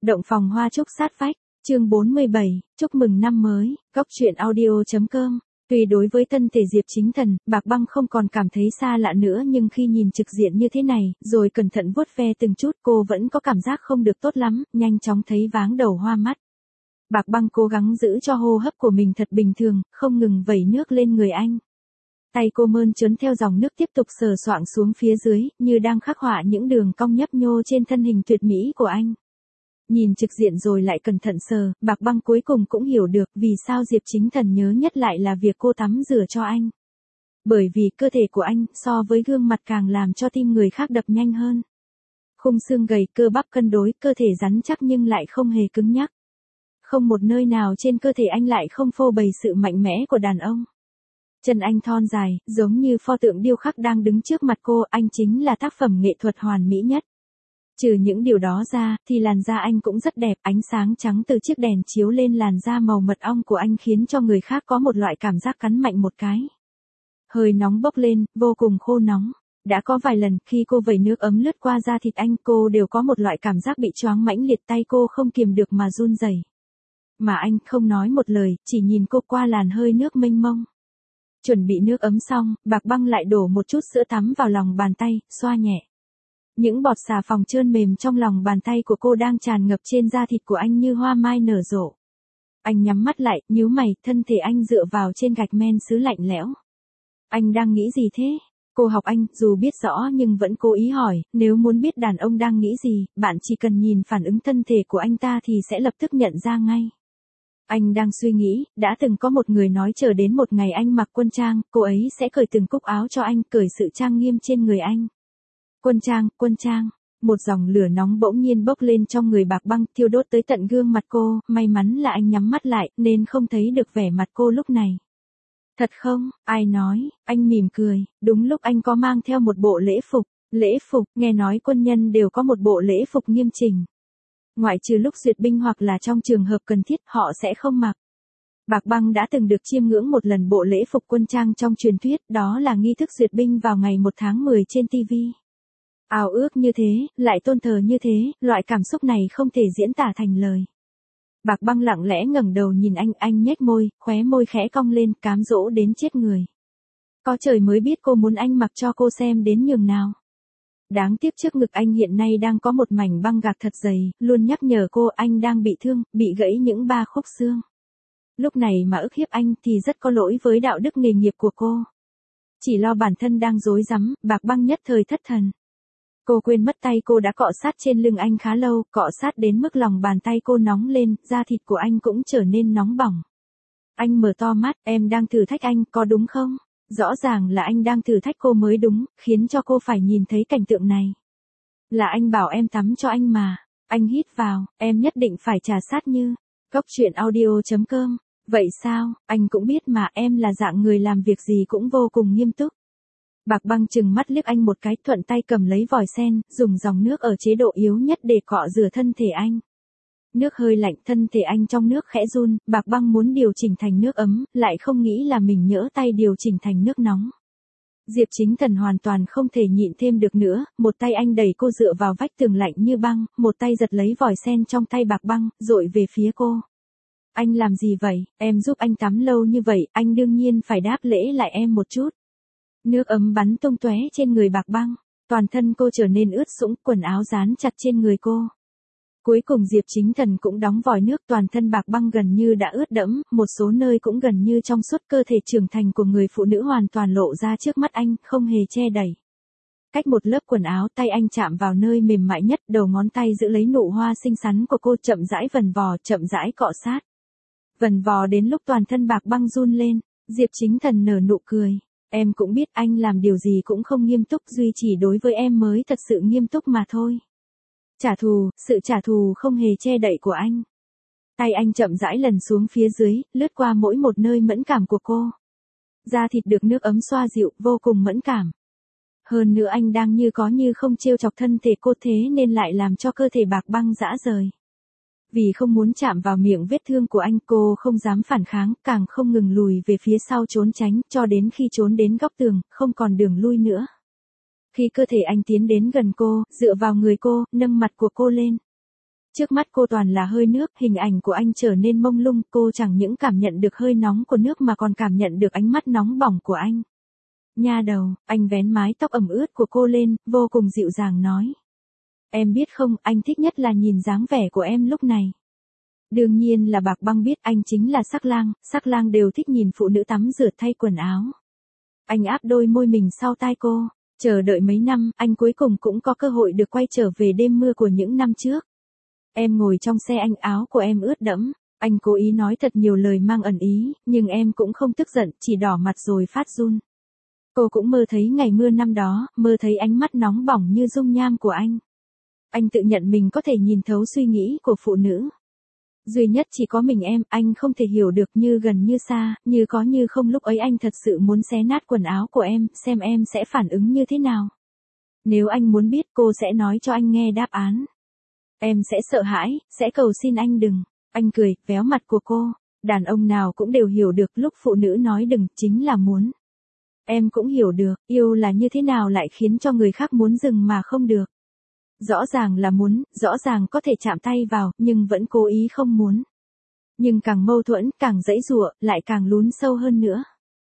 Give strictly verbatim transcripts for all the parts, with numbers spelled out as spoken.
Động phòng hoa trúc sát vách, chương bốn mươi bảy, chúc mừng năm mới, góc truyện audio.com. Tuy đối với thân thể Diệp Chính Thần, Bạc Băng không còn cảm thấy xa lạ nữa nhưng khi nhìn trực diện như thế này, rồi cẩn thận vuốt ve từng chút cô vẫn có cảm giác không được tốt lắm, nhanh chóng thấy váng đầu hoa mắt. Bạc Băng cố gắng giữ cho hô hấp của mình thật bình thường, không ngừng vẩy nước lên người anh. Tay cô mơn trớn theo dòng nước tiếp tục sờ soạng xuống phía dưới, như đang khắc họa những đường cong nhấp nhô trên thân hình tuyệt mỹ của anh. Nhìn trực diện rồi lại cẩn thận sờ, Bạc Băng cuối cùng cũng hiểu được vì sao Diệp Chính Thần nhớ nhất lại là việc cô tắm rửa cho anh. Bởi vì cơ thể của anh so với gương mặt càng làm cho tim người khác đập nhanh hơn. Khung xương gầy, cơ bắp cân đối, cơ thể rắn chắc nhưng lại không hề cứng nhắc. Không một nơi nào trên cơ thể anh lại không phô bày sự mạnh mẽ của đàn ông. Chân anh thon dài, giống như pho tượng điêu khắc đang đứng trước mặt cô, anh chính là tác phẩm nghệ thuật hoàn mỹ nhất. Trừ những điều đó ra, thì làn da anh cũng rất đẹp, ánh sáng trắng từ chiếc đèn chiếu lên làn da màu mật ong của anh khiến cho người khác có một loại cảm giác cắn mạnh một cái. Hơi nóng bốc lên, vô cùng khô nóng. Đã có vài lần khi cô vẩy nước ấm lướt qua da thịt anh, cô đều có một loại cảm giác bị choáng mãnh liệt, tay cô không kiềm được mà run rẩy. Mà anh không nói một lời, chỉ nhìn cô qua làn hơi nước mênh mông. Chuẩn bị nước ấm xong, Bạc Băng lại đổ một chút sữa tắm vào lòng bàn tay, xoa nhẹ. Những bọt xà phòng trơn mềm trong lòng bàn tay của cô đang tràn ngập trên da thịt của anh như hoa mai nở rộ. Anh nhắm mắt lại, nhíu mày, thân thể anh dựa vào trên gạch men sứ lạnh lẽo. Anh đang nghĩ gì thế? Cô học anh, dù biết rõ nhưng vẫn cố ý hỏi, nếu muốn biết đàn ông đang nghĩ gì, bạn chỉ cần nhìn phản ứng thân thể của anh ta thì sẽ lập tức nhận ra ngay. Anh đang suy nghĩ, đã từng có một người nói chờ đến một ngày anh mặc quân trang, cô ấy sẽ cởi từng cúc áo cho anh, cởi sự trang nghiêm trên người anh. Quân trang, quân trang, một dòng lửa nóng bỗng nhiên bốc lên trong người Bạc Băng, thiêu đốt tới tận gương mặt cô, may mắn là anh nhắm mắt lại, nên không thấy được vẻ mặt cô lúc này. Thật không, ai nói, anh mỉm cười, đúng lúc anh có mang theo một bộ lễ phục, lễ phục, nghe nói quân nhân đều có một bộ lễ phục nghiêm chỉnh. Ngoại trừ lúc duyệt binh hoặc là trong trường hợp cần thiết, họ sẽ không mặc. Bạc Băng đã từng được chiêm ngưỡng một lần bộ lễ phục quân trang trong truyền thuyết, đó là nghi thức duyệt binh vào ngày một tháng mười trên ti vi. Ao ước như thế, lại tôn thờ như thế, loại cảm xúc này không thể diễn tả thành lời. Bạc Băng lặng lẽ ngẩng đầu nhìn anh, anh nhếch môi, khóe môi khẽ cong lên, cám dỗ đến chết người. Có trời mới biết cô muốn anh mặc cho cô xem đến nhường nào. Đáng tiếc trước ngực anh hiện nay đang có một mảnh băng gạc thật dày, luôn nhắc nhở cô anh đang bị thương, bị gãy những ba khúc xương. Lúc này mà ức hiếp anh thì rất có lỗi với đạo đức nghề nghiệp của cô. Chỉ lo bản thân đang rối rắm, Bạc Băng nhất thời thất thần. Cô quên mất tay cô đã cọ sát trên lưng anh khá lâu, cọ sát đến mức lòng bàn tay cô nóng lên, da thịt của anh cũng trở nên nóng bỏng. Anh mở to mắt, em đang thử thách anh, có đúng không? Rõ ràng là anh đang thử thách cô mới đúng, khiến cho cô phải nhìn thấy cảnh tượng này. Là anh bảo em tắm cho anh mà. Anh hít vào, em nhất định phải trà sát như. Góc truyện audio.com. Vậy sao, anh cũng biết mà, em là dạng người làm việc gì cũng vô cùng nghiêm túc. Bạc Băng chừng mắt liếc anh một cái, thuận tay cầm lấy vòi sen, dùng dòng nước ở chế độ yếu nhất để cọ rửa thân thể anh. Nước hơi lạnh, thân thể anh trong nước khẽ run, Bạc Băng muốn điều chỉnh thành nước ấm, lại không nghĩ là mình nhỡ tay điều chỉnh thành nước nóng. Diệp Chính Thần hoàn toàn không thể nhịn thêm được nữa, một tay anh đẩy cô dựa vào vách tường lạnh như băng, một tay giật lấy vòi sen trong tay Bạc Băng, dội về phía cô. Anh làm gì vậy, em giúp anh tắm lâu như vậy, anh đương nhiên phải đáp lễ lại em một chút. Nước ấm bắn tung tóe trên người Bạc Băng, toàn thân cô trở nên ướt sũng, quần áo dán chặt trên người cô. Cuối cùng Diệp Chính Thần cũng đóng vòi nước, toàn thân Bạc Băng gần như đã ướt đẫm, một số nơi cũng gần như trong suốt, cơ thể trưởng thành của người phụ nữ hoàn toàn lộ ra trước mắt anh, không hề che đậy. Cách một lớp quần áo, tay anh chạm vào nơi mềm mại nhất, đầu ngón tay giữ lấy nụ hoa xinh xắn của cô, chậm rãi vần vò, chậm rãi cọ sát. Vần vò đến lúc toàn thân Bạc Băng run lên, Diệp Chính Thần nở nụ cười. Em cũng biết anh làm điều gì cũng không nghiêm túc, duy chỉ đối với em mới thật sự nghiêm túc mà thôi. Trả thù, sự trả thù không hề che đậy của anh. Tay anh chậm rãi lần xuống phía dưới, lướt qua mỗi một nơi mẫn cảm của cô. Da thịt được nước ấm xoa dịu, vô cùng mẫn cảm. Hơn nữa anh đang như có như không trêu chọc thân thể cô, thế nên lại làm cho cơ thể Bạc Băng rã rời. Vì không muốn chạm vào miệng vết thương của anh, cô không dám phản kháng, càng không ngừng lùi về phía sau trốn tránh, cho đến khi trốn đến góc tường, không còn đường lui nữa. Khi cơ thể anh tiến đến gần cô, dựa vào người cô, nâng mặt của cô lên. Trước mắt cô toàn là hơi nước, hình ảnh của anh trở nên mông lung, cô chẳng những cảm nhận được hơi nóng của nước mà còn cảm nhận được ánh mắt nóng bỏng của anh. Nha đầu, anh vén mái tóc ẩm ướt của cô lên, vô cùng dịu dàng nói. Em biết không, anh thích nhất là nhìn dáng vẻ của em lúc này. Đương nhiên là Bạc Băng biết anh chính là sắc lang, sắc lang đều thích nhìn phụ nữ tắm rửa thay quần áo. Anh áp đôi môi mình sau tai cô, chờ đợi mấy năm, anh cuối cùng cũng có cơ hội được quay trở về đêm mưa của những năm trước. Em ngồi trong xe anh, áo của em ướt đẫm, anh cố ý nói thật nhiều lời mang ẩn ý, nhưng em cũng không tức giận, chỉ đỏ mặt rồi phát run. Cô cũng mơ thấy ngày mưa năm đó, mơ thấy ánh mắt nóng bỏng như dung nham của anh. Anh tự nhận mình có thể nhìn thấu suy nghĩ của phụ nữ. Duy nhất chỉ có mình em, anh không thể hiểu được, như gần như xa, như có như không. Lúc ấy anh thật sự muốn xé nát quần áo của em, xem em sẽ phản ứng như thế nào. Nếu anh muốn biết, cô sẽ nói cho anh nghe đáp án. Em sẽ sợ hãi, sẽ cầu xin anh đừng. Anh cười, véo mặt của cô. Đàn ông nào cũng đều hiểu được lúc phụ nữ nói đừng, chính là muốn. Em cũng hiểu được, yêu là như thế nào lại khiến cho người khác muốn dừng mà không được. Rõ ràng là muốn, rõ ràng có thể chạm tay vào, nhưng vẫn cố ý không muốn. Nhưng càng mâu thuẫn, càng giãy giụa, lại càng lún sâu hơn nữa.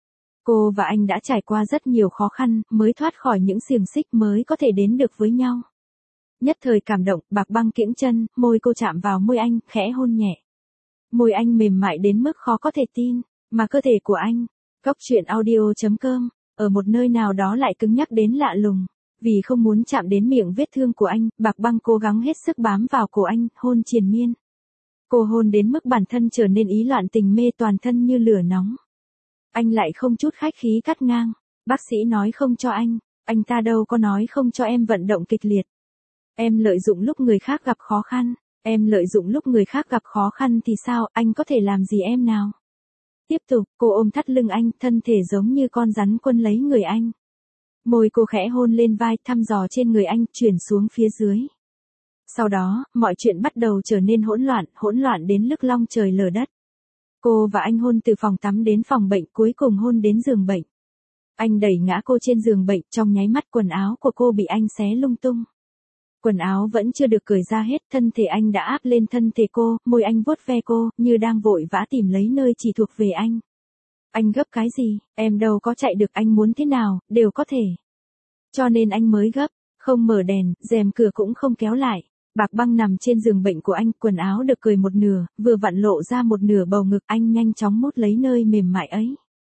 Cô và anh đã trải qua rất nhiều khó khăn, mới thoát khỏi những xiềng xích, mới có thể đến được với nhau. Nhất thời cảm động, Bạc Băng kiễng chân, môi cô chạm vào môi anh, khẽ hôn nhẹ. Môi anh mềm mại đến mức khó có thể tin, mà cơ thể của anh, Góc truyện audio chấm com, ở một nơi nào đó lại cứng nhắc đến lạ lùng. Vì không muốn chạm đến miệng vết thương của anh, Bạc Băng cố gắng hết sức bám vào cổ anh, hôn triền miên. Cô hôn đến mức bản thân trở nên ý loạn tình mê, toàn thân như lửa nóng. Anh lại không chút khách khí cắt ngang. Bác sĩ nói không cho anh, anh ta đâu có nói không cho em vận động kịch liệt. Em lợi dụng lúc người khác gặp khó khăn, em lợi dụng lúc người khác gặp khó khăn thì sao, anh có thể làm gì em nào? Tiếp tục, cô ôm thắt lưng anh, thân thể giống như con rắn quân lấy người anh. Môi cô khẽ hôn lên vai, thăm dò trên người anh, chuyển xuống phía dưới. Sau đó, mọi chuyện bắt đầu trở nên hỗn loạn, hỗn loạn đến lức long trời lở đất. Cô và anh hôn từ phòng tắm đến phòng bệnh, cuối cùng hôn đến giường bệnh. Anh đẩy ngã cô trên giường bệnh, trong nháy mắt quần áo của cô bị anh xé lung tung. Quần áo vẫn chưa được cởi ra hết, thân thể anh đã áp lên thân thể cô, môi anh vuốt ve cô, như đang vội vã tìm lấy nơi chỉ thuộc về anh. Anh gấp cái gì, em đâu có chạy được, anh muốn thế nào, đều có thể. Cho nên anh mới gấp, không mở đèn, rèm cửa cũng không kéo lại. Bạc Băng nằm trên giường bệnh của anh, quần áo được cởi một nửa, vừa vặn lộ ra một nửa bầu ngực, anh nhanh chóng mút lấy nơi mềm mại ấy.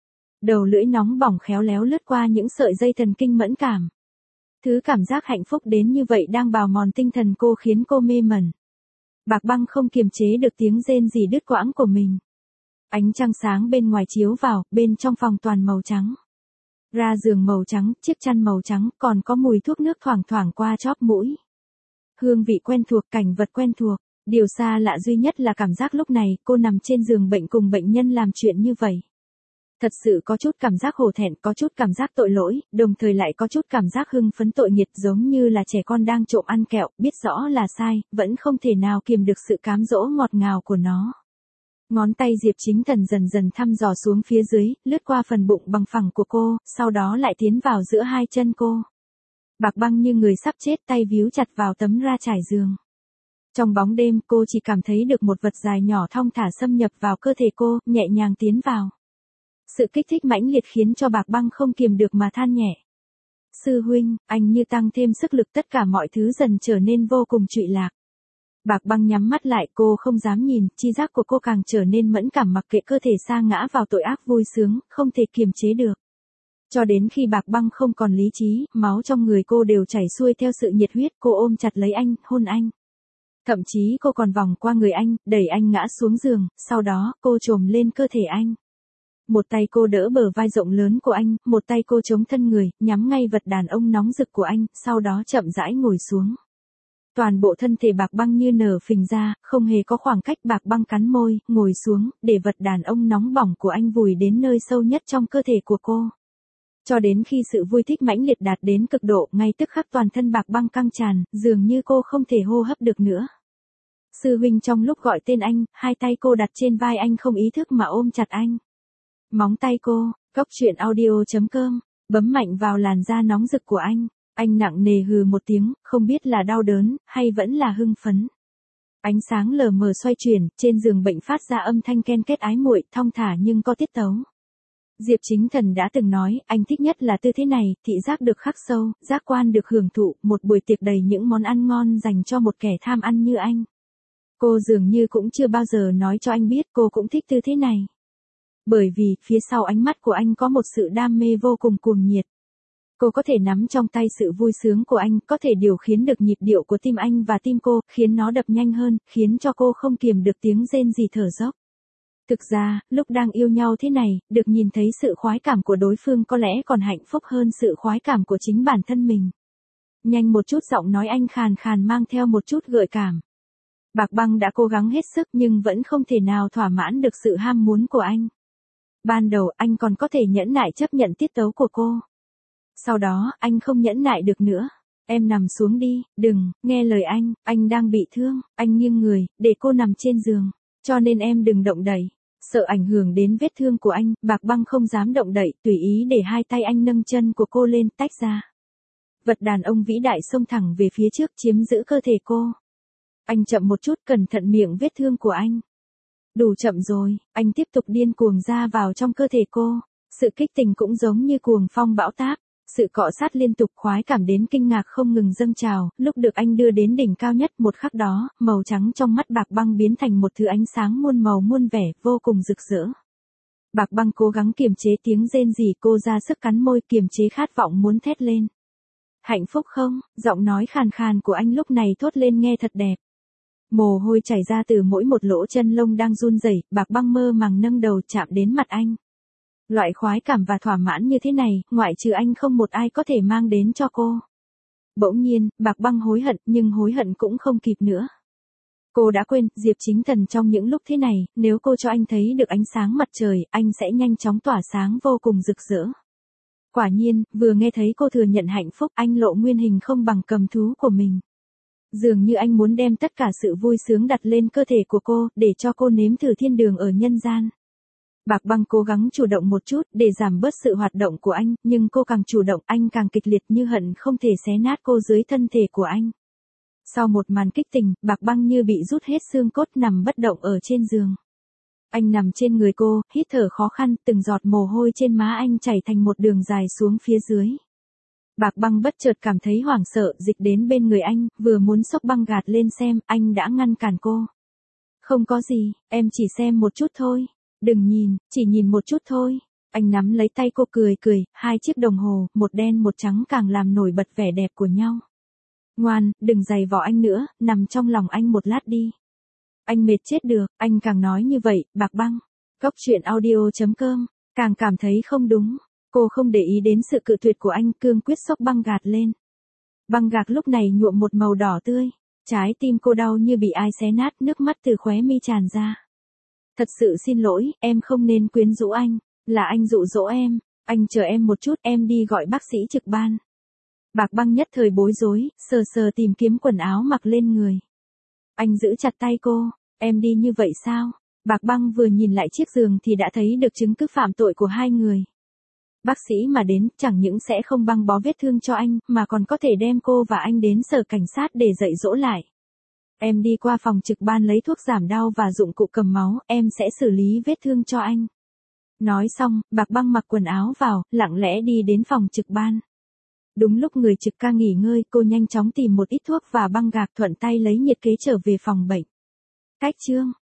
Đầu lưỡi nóng bỏng khéo léo lướt qua những sợi dây thần kinh mẫn cảm. Thứ cảm giác hạnh phúc đến như vậy đang bào mòn tinh thần cô, khiến cô mê mẩn. Bạc Băng không kiềm chế được tiếng rên rỉ đứt quãng của mình. Ánh trăng sáng bên ngoài chiếu vào, bên trong phòng toàn màu trắng. Ra giường màu trắng, chiếc chăn màu trắng, còn có mùi thuốc nước thoảng thoảng qua chóp mũi. Hương vị quen thuộc, cảnh vật quen thuộc. Điều xa lạ duy nhất là cảm giác lúc này, cô nằm trên giường bệnh cùng bệnh nhân làm chuyện như vậy. Thật sự có chút cảm giác hổ thẹn, có chút cảm giác tội lỗi, đồng thời lại có chút cảm giác hưng phấn tội nghiệp, giống như là trẻ con đang trộm ăn kẹo, biết rõ là sai, vẫn không thể nào kiềm được sự cám dỗ ngọt ngào của nó. Ngón tay Diệp Chính Thần dần dần thăm dò xuống phía dưới, lướt qua phần bụng bằng phẳng của cô, sau đó lại tiến vào giữa hai chân cô. Bạc Băng như người sắp chết, tay víu chặt vào tấm ra trải giường. Trong bóng đêm, cô chỉ cảm thấy được một vật dài nhỏ thong thả xâm nhập vào cơ thể cô, nhẹ nhàng tiến vào. Sự kích thích mãnh liệt khiến cho Bạc Băng không kiềm được mà than nhẹ. Sư huynh, anh như tăng thêm sức lực, tất cả mọi thứ dần trở nên vô cùng trụy lạc. Bạc Băng nhắm mắt lại, cô không dám nhìn, chi giác của cô càng trở nên mẫn cảm, mặc kệ cơ thể sa ngã vào tội ác vui sướng, không thể kiềm chế được. Cho đến khi Bạc Băng không còn lý trí, máu trong người cô đều chảy xuôi theo sự nhiệt huyết, cô ôm chặt lấy anh, hôn anh. Thậm chí cô còn vòng qua người anh, đẩy anh ngã xuống giường, sau đó cô chồm lên cơ thể anh. Một tay cô đỡ bờ vai rộng lớn của anh, một tay cô chống thân người, nhắm ngay vật đàn ông nóng rực của anh, sau đó chậm rãi ngồi xuống. Toàn bộ thân thể Bạc Băng như nở phình ra, không hề có khoảng cách, Bạc Băng cắn môi, ngồi xuống, để vật đàn ông nóng bỏng của anh vùi đến nơi sâu nhất trong cơ thể của cô. Cho đến khi sự vui thích mãnh liệt đạt đến cực độ, ngay tức khắc toàn thân Bạc Băng căng tràn, dường như cô không thể hô hấp được nữa. Sư huynh trong lúc gọi tên anh, hai tay cô đặt trên vai anh, không ý thức mà ôm chặt anh. Móng tay cô, Góc truyện audio chấm com, bấm mạnh vào làn da nóng rực của anh. Anh nặng nề hừ một tiếng, không biết là đau đớn, hay vẫn là hưng phấn. Ánh sáng lờ mờ xoay chuyển, trên giường bệnh phát ra âm thanh ken kết ái muội, thong thả nhưng có tiết tấu. Diệp Chính Thần đã từng nói, anh thích nhất là tư thế này, thị giác được khắc sâu, giác quan được hưởng thụ, một buổi tiệc đầy những món ăn ngon dành cho một kẻ tham ăn như anh. Cô dường như cũng chưa bao giờ nói cho anh biết cô cũng thích tư thế này. Bởi vì, phía sau ánh mắt của anh có một sự đam mê vô cùng cuồng nhiệt. Cô có thể nắm trong tay sự vui sướng của anh, có thể điều khiển được nhịp điệu của tim anh và tim cô, khiến nó đập nhanh hơn, khiến cho cô không kiềm được tiếng rên rỉ thở dốc. Thực ra, lúc đang yêu nhau thế này, được nhìn thấy sự khoái cảm của đối phương có lẽ còn hạnh phúc hơn sự khoái cảm của chính bản thân mình. Nhanh một chút, giọng nói anh khàn khàn mang theo một chút gợi cảm. Bạc Băng đã cố gắng hết sức nhưng vẫn không thể nào thỏa mãn được sự ham muốn của anh. Ban đầu anh còn có thể nhẫn nại chấp nhận tiết tấu của cô. Sau đó, anh không nhẫn nại được nữa. Em nằm xuống đi, đừng, nghe lời anh, anh đang bị thương, anh nghiêng người, để cô nằm trên giường. Cho nên em đừng động đậy. Sợ ảnh hưởng đến vết thương của anh, Bạc Băng không dám động đậy, tùy ý để hai tay anh nâng chân của cô lên, tách ra. Vật đàn ông vĩ đại xông thẳng về phía trước chiếm giữ cơ thể cô. Anh chậm một chút, cẩn thận miệng vết thương của anh. Đủ chậm rồi, anh tiếp tục điên cuồng ra vào trong cơ thể cô. Sự kích tình cũng giống như cuồng phong bão táp. Sự cọ sát liên tục khoái cảm đến kinh ngạc không ngừng dâng trào, lúc được anh đưa đến đỉnh cao nhất một khắc đó, màu trắng trong mắt Bạc Băng biến thành một thứ ánh sáng muôn màu muôn vẻ, vô cùng rực rỡ. Bạc Băng cố gắng kiềm chế tiếng rên rỉ, cô ra sức cắn môi kiềm chế khát vọng muốn thét lên. Hạnh phúc không? Giọng nói khàn khàn của anh lúc này thốt lên nghe thật đẹp. Mồ hôi chảy ra từ mỗi một lỗ chân lông đang run rẩy, Bạc Băng mơ màng nâng đầu chạm đến mặt anh. Loại khoái cảm và thỏa mãn như thế này, ngoại trừ anh không một ai có thể mang đến cho cô. Bỗng nhiên, Bạc Băng hối hận, nhưng hối hận cũng không kịp nữa. Cô đã quên, Diệp Chính Thần trong những lúc thế này, nếu cô cho anh thấy được ánh sáng mặt trời, anh sẽ nhanh chóng tỏa sáng vô cùng rực rỡ. Quả nhiên, vừa nghe thấy cô thừa nhận hạnh phúc, anh lộ nguyên hình không bằng cầm thú của mình. Dường như anh muốn đem tất cả sự vui sướng đặt lên cơ thể của cô, để cho cô nếm thử thiên đường ở nhân gian. Bạc Băng cố gắng chủ động một chút để giảm bớt sự hoạt động của anh, nhưng cô càng chủ động anh càng kịch liệt như hận không thể xé nát cô dưới thân thể của anh. Sau một màn kích tình, Bạc Băng như bị rút hết xương cốt nằm bất động ở trên giường. Anh nằm trên người cô, hít thở khó khăn, từng giọt mồ hôi trên má anh chảy thành một đường dài xuống phía dưới. Bạc Băng bất chợt cảm thấy hoảng sợ, dịch đến bên người anh, vừa muốn xốc băng gạt lên xem, anh đã ngăn cản cô. Không có gì, em chỉ xem một chút thôi. Đừng nhìn, chỉ nhìn một chút thôi. Anh nắm lấy tay cô cười cười, hai chiếc đồng hồ, một đen một trắng càng làm nổi bật vẻ đẹp của nhau. Ngoan, đừng giày vò anh nữa, nằm trong lòng anh một lát đi. Anh mệt chết được, anh càng nói như vậy, Bạc Băng. Cốc truyện audio chấm com, càng cảm thấy không đúng. Cô không để ý đến sự cự tuyệt của anh, cương quyết xốc băng gạt lên. Băng gạc lúc này nhuộm một màu đỏ tươi. Trái tim cô đau như bị ai xé nát, nước mắt từ khóe mi tràn ra. Thật sự xin lỗi, em không nên quyến rũ anh, là anh dụ dỗ em, anh chờ em một chút, em đi gọi bác sĩ trực ban. Bạc Băng nhất thời bối rối, sờ sờ tìm kiếm quần áo mặc lên người. Anh giữ chặt tay cô, em đi như vậy sao? Bạc Băng vừa nhìn lại chiếc giường thì đã thấy được chứng cứ phạm tội của hai người. Bác sĩ mà đến, chẳng những sẽ không băng bó vết thương cho anh, mà còn có thể đem cô và anh đến sở cảnh sát để dạy dỗ lại. Em đi qua phòng trực ban lấy thuốc giảm đau và dụng cụ cầm máu, em sẽ xử lý vết thương cho anh. Nói xong, Bạc Băng mặc quần áo vào, lặng lẽ đi đến phòng trực ban. Đúng lúc người trực ca nghỉ ngơi, cô nhanh chóng tìm một ít thuốc và băng gạc thuận tay lấy nhiệt kế trở về phòng bệnh. Cách chương